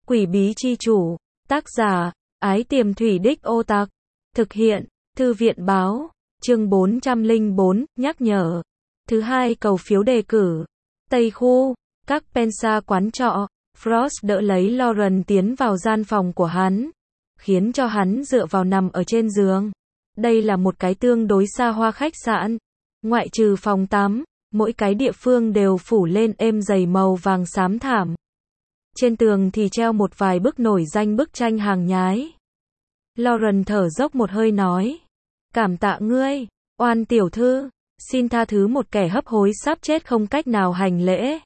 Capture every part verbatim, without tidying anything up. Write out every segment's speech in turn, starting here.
Quỷ bí chi chủ, tác giả, Ái Tiềm Thủy Đích Ô Tặc, thực hiện, Thư viện báo, chương bốn trăm lẻ bốn, nhắc nhở. Thứ hai cầu phiếu đề cử. Tây khu, các Pensa quán trọ, Frost đỡ lấy Lauren tiến vào gian phòng của hắn, khiến cho hắn dựa vào nằm ở trên giường. Đây là một cái tương đối xa hoa khách sạn. Ngoại trừ phòng tắm, mỗi cái địa phương đều phủ lên êm dày màu vàng xám thảm. Trên tường thì treo một vài bức nổi danh bức tranh hàng nhái. Lauren thở dốc một hơi nói. Cảm tạ ngươi, Oan tiểu thư, xin tha thứ một kẻ hấp hối sắp chết không cách nào hành lễ.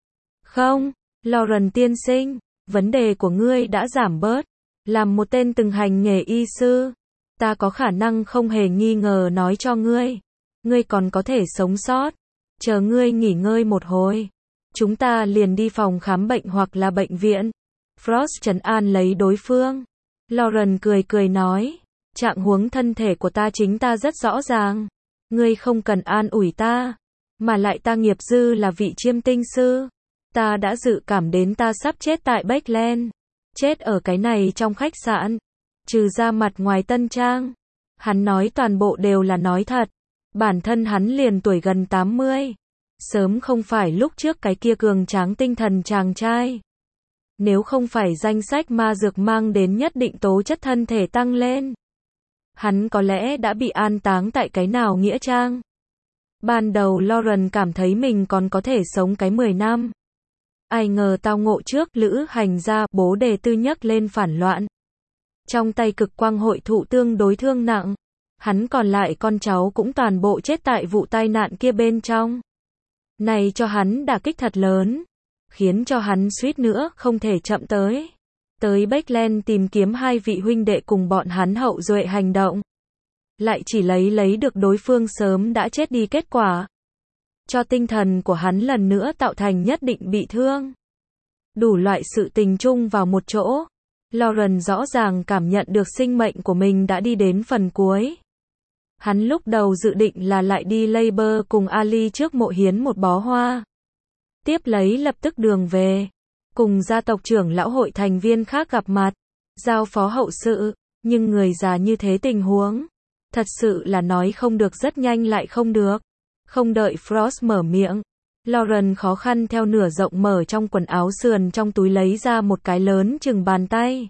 Không, Lauren tiên sinh, vấn đề của ngươi đã giảm bớt. Làm một tên từng hành nghề y sư, ta có khả năng không hề nghi ngờ nói cho ngươi. Ngươi còn có thể sống sót. Chờ ngươi nghỉ ngơi một hồi, chúng ta liền đi phòng khám bệnh hoặc là bệnh viện. Frost trấn an lấy đối phương. Lauren cười cười nói, trạng huống thân thể của ta chính ta rất rõ ràng. Ngươi không cần an ủi ta. Mà lại ta nghiệp dư là vị chiêm tinh sư. Ta đã dự cảm đến ta sắp chết tại Backland. Chết ở cái này trong khách sạn. Trừ ra mặt ngoài tân trang. Hắn nói toàn bộ đều là nói thật. Bản thân hắn liền tuổi gần tám mươi. Sớm không phải lúc trước cái kia cường tráng tinh thần chàng trai. Nếu không phải danh sách ma dược mang đến nhất định tố chất thân thể tăng lên, hắn có lẽ đã bị an táng tại cái nào nghĩa trang. Ban đầu Lauren cảm thấy mình còn có thể sống cái mười năm. Ai ngờ tao ngộ trước lữ hành gia bố đề tư nhấc lên phản loạn. Trong tay cực quang hội thụ tương đối thương nặng. Hắn còn lại con cháu cũng toàn bộ chết tại vụ tai nạn kia bên trong. Này cho hắn đả kích thật lớn. Khiến cho hắn suýt nữa không thể chậm tới. Tới Backland tìm kiếm hai vị huynh đệ cùng bọn hắn hậu duệ hành động. Lại chỉ lấy lấy được đối phương sớm đã chết đi kết quả. Cho tinh thần của hắn lần nữa tạo thành nhất định bị thương. Đủ loại sự tình chung vào một chỗ. Lauren rõ ràng cảm nhận được sinh mệnh của mình đã đi đến phần cuối. Hắn lúc đầu dự định là lại đi Labour cùng Ali trước mộ hiến một bó hoa. Tiếp lấy lập tức đường về. Cùng gia tộc trưởng lão hội thành viên khác gặp mặt. Giao phó hậu sự. Nhưng người già như thế tình huống. Thật sự là nói không được rất nhanh lại không được. Không đợi Frost mở miệng. Lauren khó khăn theo nửa rộng mở trong quần áo sườn trong túi lấy ra một cái lớn chừng bàn tay.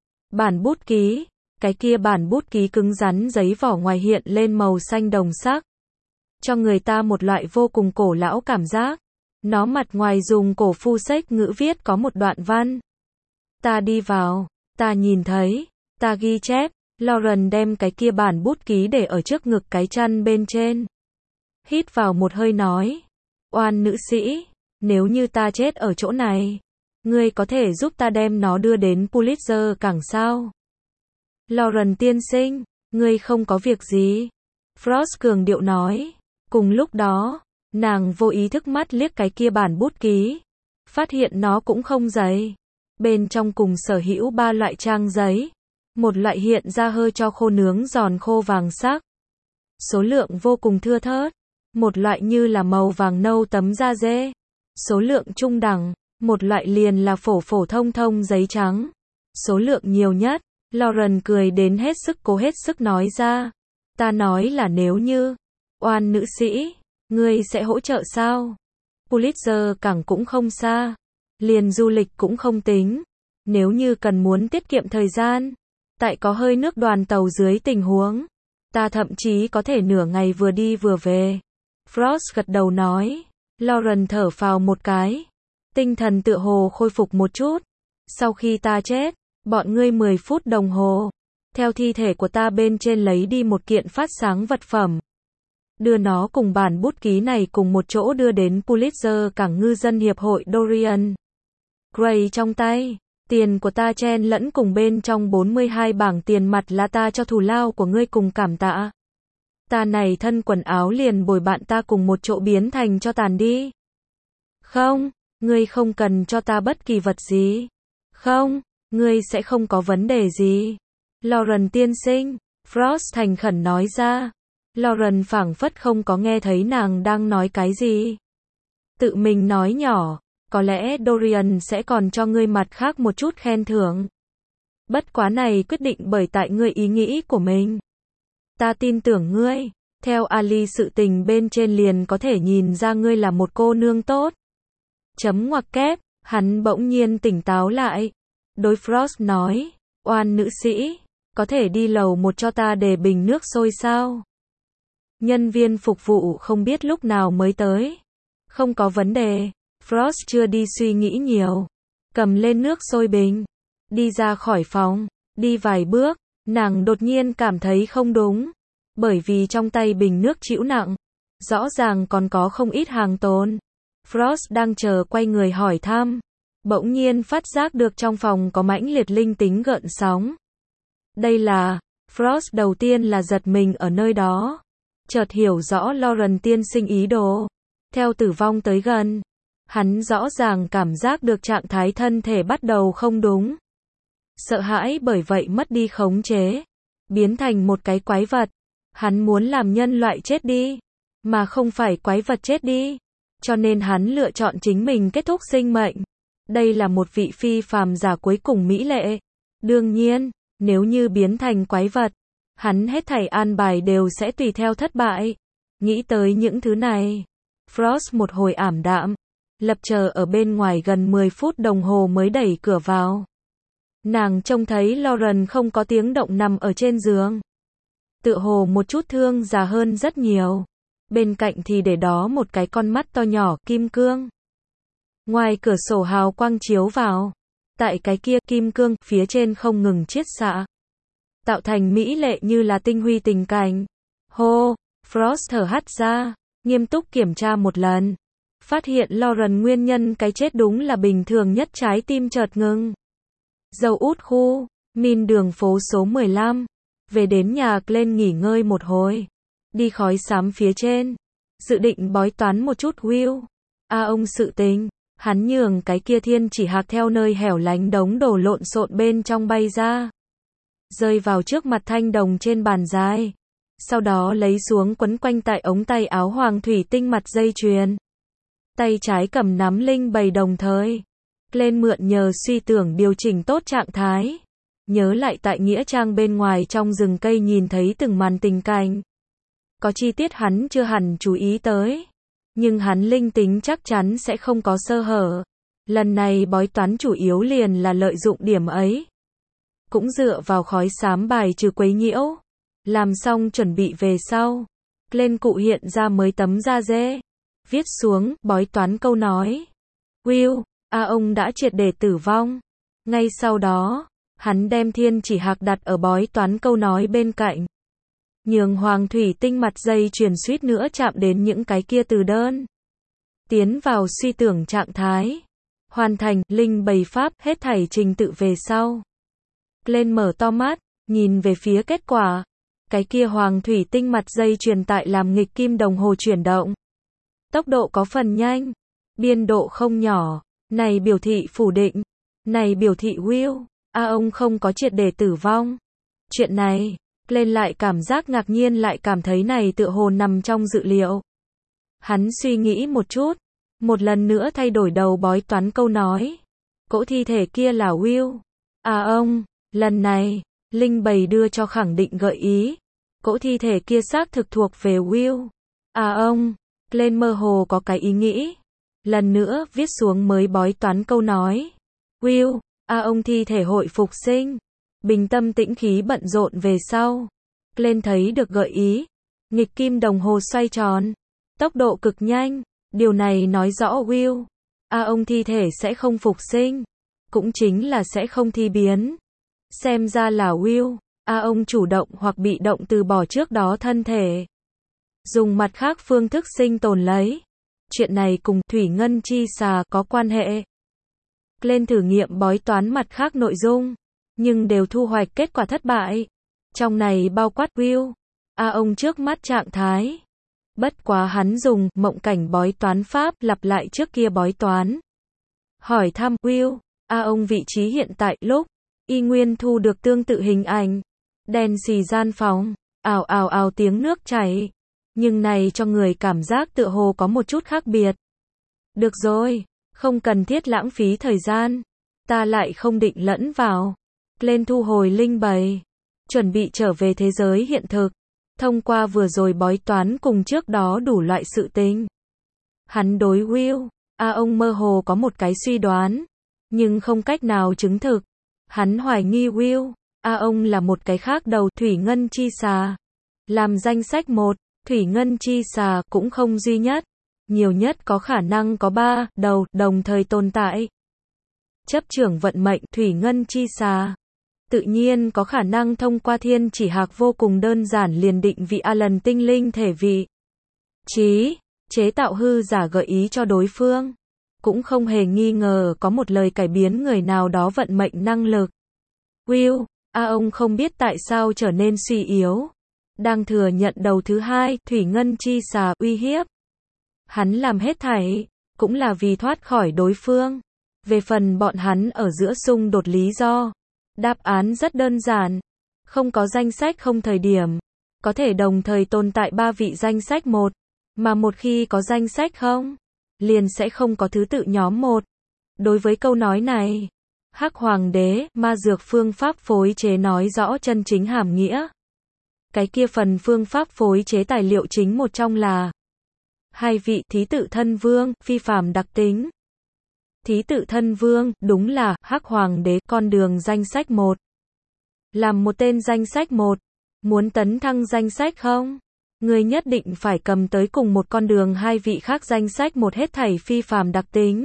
Bản bút ký. Cái kia bản bút ký cứng rắn giấy vỏ ngoài hiện lên màu xanh đồng sắc. Cho người ta một loại vô cùng cổ lão cảm giác. Nó mặt ngoài dùng cổ phu sách ngữ viết có một đoạn văn. Ta đi vào, ta nhìn thấy, ta ghi chép. Lauren đem cái kia bản bút ký để ở trước ngực cái chăn bên trên. Hít vào một hơi nói. Oan nữ sĩ, nếu như ta chết ở chỗ này, ngươi có thể giúp ta đem nó đưa đến Pulitzer cảng sao? Lauren tiên sinh, ngươi không có việc gì. Frost cường điệu nói. Cùng lúc đó, nàng vô ý thức mắt liếc cái kia bản bút ký. Phát hiện nó cũng không dày. Bên trong cùng sở hữu ba loại trang giấy. Một loại hiện ra hơi cho khô nướng giòn khô vàng sắc. Số lượng vô cùng thưa thớt. Một loại như là màu vàng nâu tấm da dê. Số lượng trung đẳng. Một loại liền là phổ phổ thông thông giấy trắng. Số lượng nhiều nhất. Lauren cười đến hết sức cố hết sức nói ra. Ta nói là nếu như. Oan nữ sĩ. Ngươi sẽ hỗ trợ sao? Pulitzer cảng cũng không xa. Liền du lịch cũng không tính. Nếu như cần muốn tiết kiệm thời gian. Tại có hơi nước đoàn tàu dưới tình huống. Ta thậm chí có thể nửa ngày vừa đi vừa về. Frost gật đầu nói. Lauren thở phào một cái. Tinh thần tựa hồ khôi phục một chút. Sau khi ta chết, bọn ngươi mười phút đồng hồ. Theo thi thể của ta bên trên lấy đi một kiện phát sáng vật phẩm. Đưa nó cùng bản bút ký này cùng một chỗ đưa đến Pulitzer cảng ngư dân hiệp hội Dorian Gray trong tay. Tiền của ta chen lẫn cùng bên trong bốn mươi hai bảng tiền mặt là ta cho thù lao của ngươi cùng cảm tạ. Ta này thân quần áo liền bồi bạn ta cùng một chỗ biến thành cho tàn đi. Không, ngươi không cần cho ta bất kỳ vật gì. Không, ngươi sẽ không có vấn đề gì. Lauren tiên sinh, Frost thành khẩn nói ra. Lauren phảng phất không có nghe thấy nàng đang nói cái gì. Tự mình nói nhỏ, có lẽ Dorian sẽ còn cho ngươi mặt khác một chút khen thưởng. Bất quá này quyết định bởi tại ngươi ý nghĩ của mình. Ta tin tưởng ngươi, theo Ali sự tình bên trên liền có thể nhìn ra ngươi là một cô nương tốt. Chấm ngoặc kép, hắn bỗng nhiên tỉnh táo lại. Đối Frost nói, oan nữ sĩ, có thể đi lầu một cho ta để bình nước sôi sao? Nhân viên phục vụ không biết lúc nào mới tới. Không có vấn đề, Frost chưa đi suy nghĩ nhiều. Cầm lên nước sôi bình, đi ra khỏi phòng, đi vài bước, nàng đột nhiên cảm thấy không đúng. Bởi vì trong tay bình nước trĩu nặng, rõ ràng còn có không ít hàng tồn. Frost đang chờ quay người hỏi thăm, bỗng nhiên phát giác được trong phòng có mãnh liệt linh tính gợn sóng. Đây là, Frost đầu tiên là giật mình ở nơi đó, chợt hiểu rõ Lauren tiên sinh ý đồ. Theo tử vong tới gần, hắn rõ ràng cảm giác được trạng thái thân thể bắt đầu không đúng. Sợ hãi bởi vậy mất đi khống chế, biến thành một cái quái vật. Hắn muốn làm nhân loại chết đi, mà không phải quái vật chết đi. Cho nên hắn lựa chọn chính mình kết thúc sinh mệnh. Đây là một vị phi phàm giả cuối cùng mỹ lệ. Đương nhiên, nếu như biến thành quái vật, hắn hết thảy an bài đều sẽ tùy theo thất bại. Nghĩ tới những thứ này, Frost một hồi ảm đạm, lập chờ ở bên ngoài gần mười phút đồng hồ mới đẩy cửa vào. Nàng trông thấy Lauren không có tiếng động nằm ở trên giường. Tựa hồ một chút thương già hơn rất nhiều. Bên cạnh thì để đó một cái con mắt to nhỏ kim cương. Ngoài cửa sổ hào quang chiếu vào. Tại cái kia kim cương phía trên không ngừng chiết xạ, tạo thành mỹ lệ như là tinh huy tình cảnh. Hô, Frost thở hắt ra, nghiêm túc kiểm tra một lần. Phát hiện Lauren nguyên nhân cái chết đúng là bình thường nhất, trái tim chợt ngừng. Dầu út khu, min đường phố số mười lăm. Về đến nhà lên nghỉ ngơi một hồi. Đi khói xám phía trên. Dự định bói toán một chút Will. A ông sự tình. Hắn nhường cái kia thiên chỉ hạc theo nơi hẻo lánh đống đổ lộn xộn bên trong bay ra. Rơi vào trước mặt thanh đồng trên bàn dài. Sau đó lấy xuống quấn quanh tại ống tay áo hoàng thủy tinh mặt dây chuyền. Tay trái cầm nắm linh bầy đồng thời. Lên mượn nhờ suy tưởng điều chỉnh tốt trạng thái. Nhớ lại tại nghĩa trang bên ngoài trong rừng cây nhìn thấy từng màn tình cảnh. Có chi tiết hắn chưa hẳn chú ý tới. Nhưng hắn linh tính chắc chắn sẽ không có sơ hở. Lần này bói toán chủ yếu liền là lợi dụng điểm ấy. Cũng dựa vào khói xám bài trừ quấy nhiễu. Làm xong chuẩn bị về sau. Lên cụ hiện ra mới tấm da dê. Viết xuống, bói toán câu nói. Will, a ông đã triệt để tử vong. Ngay sau đó, hắn đem thiên chỉ hạc đặt ở bói toán câu nói bên cạnh. Nhường hoàng thủy tinh mặt dây chuyền suýt nữa chạm đến những cái kia từ đơn. Tiến vào suy tưởng trạng thái. Hoàn thành, linh bày pháp, hết thảy trình tự về sau. Lên mở to mắt, nhìn về phía kết quả. Cái kia hoàng thủy tinh mặt dây chuyền tại làm nghịch kim đồng hồ chuyển động. Tốc độ có phần nhanh. Biên độ không nhỏ. Này biểu thị phủ định. Này biểu thị Will. A ông không có triệt để tử vong. Chuyện này, lên lại cảm giác ngạc nhiên, lại cảm thấy này tựa hồ nằm trong dự liệu. Hắn suy nghĩ một chút, một lần nữa thay đổi đầu bói toán câu nói. Cỗ thi thể kia là Will. À ông, lần này, linh bầy đưa cho khẳng định gợi ý. Cỗ thi thể kia xác thực thuộc về Will. À ông, lên mơ hồ có cái ý nghĩ. Lần nữa viết xuống mới bói toán câu nói. Will, à ông thi thể hội phục sinh. Bình tâm tĩnh khí bận rộn về sau. Lên thấy được gợi ý. Nghịch kim đồng hồ xoay tròn. Tốc độ cực nhanh. Điều này nói rõ Will. À ông thi thể sẽ không phục sinh. Cũng chính là sẽ không thi biến. Xem ra là Will. À ông chủ động hoặc bị động từ bỏ trước đó thân thể. Dùng mặt khác phương thức sinh tồn lấy. Chuyện này cùng thủy ngân chi xà có quan hệ. Lên thử nghiệm bói toán mặt khác nội dung. Nhưng đều thu hoạch kết quả thất bại. Trong này bao quát Will. À ông trước mắt trạng thái. Bất quá hắn dùng mộng cảnh bói toán pháp lặp lại trước kia bói toán. Hỏi thăm Will. À ông vị trí hiện tại lúc. Y nguyên thu được tương tự hình ảnh. Đèn xì gian phòng. Ào ào ào tiếng nước chảy. Nhưng này cho người cảm giác tựa hồ có một chút khác biệt. Được rồi. Không cần thiết lãng phí thời gian. Ta lại không định lẫn vào. Lên thu hồi linh bầy. Chuẩn bị trở về thế giới hiện thực. Thông qua vừa rồi bói toán cùng trước đó đủ loại sự tình. Hắn đối Will, A ông mơ hồ có một cái suy đoán. Nhưng không cách nào chứng thực. Hắn hoài nghi Will, A ông là một cái khác đầu thủy ngân chi xà. Làm danh sách một, thủy ngân chi xà cũng không duy nhất. Nhiều nhất có khả năng có ba đầu đồng thời tồn tại. Chấp trưởng vận mệnh thủy ngân chi xà. Tự nhiên có khả năng thông qua thiên chỉ hạc vô cùng đơn giản liền định vị A lần tinh linh thể vị. Chí, chế tạo hư giả gợi ý cho đối phương. Cũng không hề nghi ngờ có một lời cải biến người nào đó vận mệnh năng lực. Will, A ông không biết tại sao trở nên suy yếu. Đang thừa nhận đầu thứ hai, thủy ngân chi xà uy hiếp. Hắn làm hết thảy, cũng là vì thoát khỏi đối phương. Về phần bọn hắn ở giữa xung đột lý do. Đáp án rất đơn giản. Không có danh sách không thời điểm. Có thể đồng thời tồn tại ba vị danh sách một. Mà một khi có danh sách không, liền sẽ không có thứ tự nhóm một. Đối với câu nói này, Hắc Hoàng đế, ma dược phương pháp phối chế nói rõ chân chính hàm nghĩa. Cái kia phần phương pháp phối chế tài liệu chính một trong là hai vị thí tự thân vương, phi phàm đặc tính. Thí tự thân vương, đúng là Hắc Hoàng đế, con đường danh sách một. Làm một tên danh sách một, muốn tấn thăng danh sách không? Người nhất định phải cầm tới cùng một con đường hai vị khác danh sách một hết thảy phi phàm đặc tính.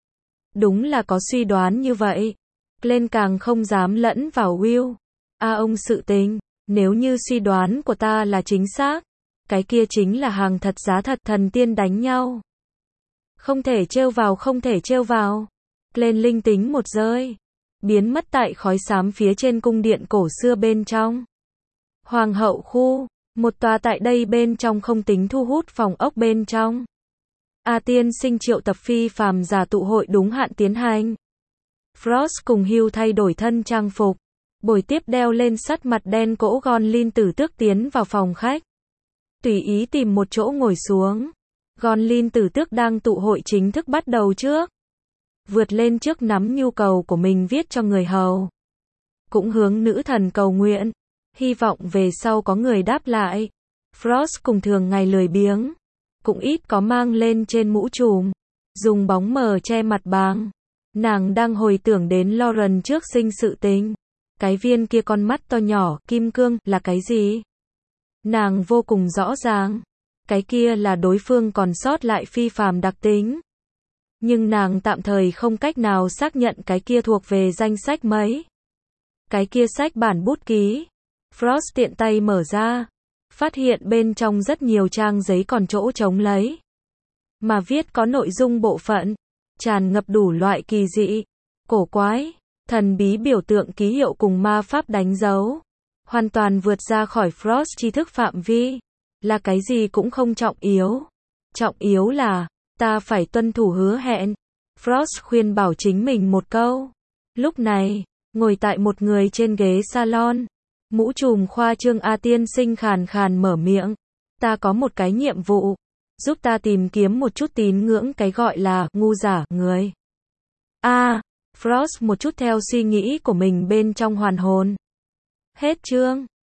Đúng là có suy đoán như vậy. Glenn càng không dám lẫn vào Will. A ông sự tình, nếu như suy đoán của ta là chính xác, cái kia chính là hàng thật giá thật thần tiên đánh nhau. Không thể trêu vào không thể trêu vào. Glenn linh tính một rơi. Biến mất tại khói xám phía trên cung điện cổ xưa bên trong. Hoàng hậu khu. Một tòa tại đây bên trong không tính thu hút phòng ốc bên trong. A tiên sinh triệu tập phi phàm giả tụ hội đúng hạn tiến hành. Frost cùng Hugh thay đổi thân trang phục. Buổi tiếp đeo lên sắt mặt đen cỗ Gonlin tử tước tiến vào phòng khách. Tùy ý tìm một chỗ ngồi xuống. Gonlin tử tước đang tụ hội chính thức bắt đầu trước. Vượt lên trước nắm nhu cầu của mình viết cho người hầu. Cũng hướng nữ thần cầu nguyện. Hy vọng về sau có người đáp lại. Frost cùng thường ngày lười biếng. Cũng ít có mang lên trên mũ trùm. Dùng bóng mờ che mặt bàng. Nàng đang hồi tưởng đến Lauren trước sinh sự tình. Cái viên kia con mắt to nhỏ, kim cương, là cái gì? Nàng vô cùng rõ ràng. Cái kia là đối phương còn sót lại phi phàm đặc tính. Nhưng nàng tạm thời không cách nào xác nhận cái kia thuộc về danh sách mấy. Cái kia sách bản bút ký. Frost tiện tay mở ra. Phát hiện bên trong rất nhiều trang giấy còn chỗ trống lấy. Mà viết có nội dung bộ phận. Tràn ngập đủ loại kỳ dị. Cổ quái. Thần bí biểu tượng ký hiệu cùng ma pháp đánh dấu. Hoàn toàn vượt ra khỏi Frost tri thức phạm vi. Là cái gì cũng không trọng yếu. Trọng yếu là, ta phải tuân thủ hứa hẹn. Frost khuyên bảo chính mình một câu. Lúc này, ngồi tại một người trên ghế salon. Mũ trùm khoa trương A tiên sinh khàn khàn mở miệng. Ta có một cái nhiệm vụ. Giúp ta tìm kiếm một chút tín ngưỡng cái gọi là ngu giả người. A, Frost một chút theo suy nghĩ của mình bên trong hoàn hồn. Hết chương.